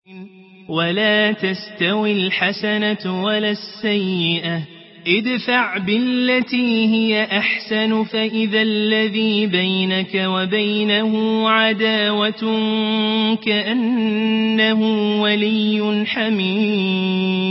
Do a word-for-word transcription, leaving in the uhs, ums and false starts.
ولا تستوي الحسنة ولا السيئة ادفع بالتي هي أحسن فإذا الذي بينك وبينه عداوة كأنه ولي حميم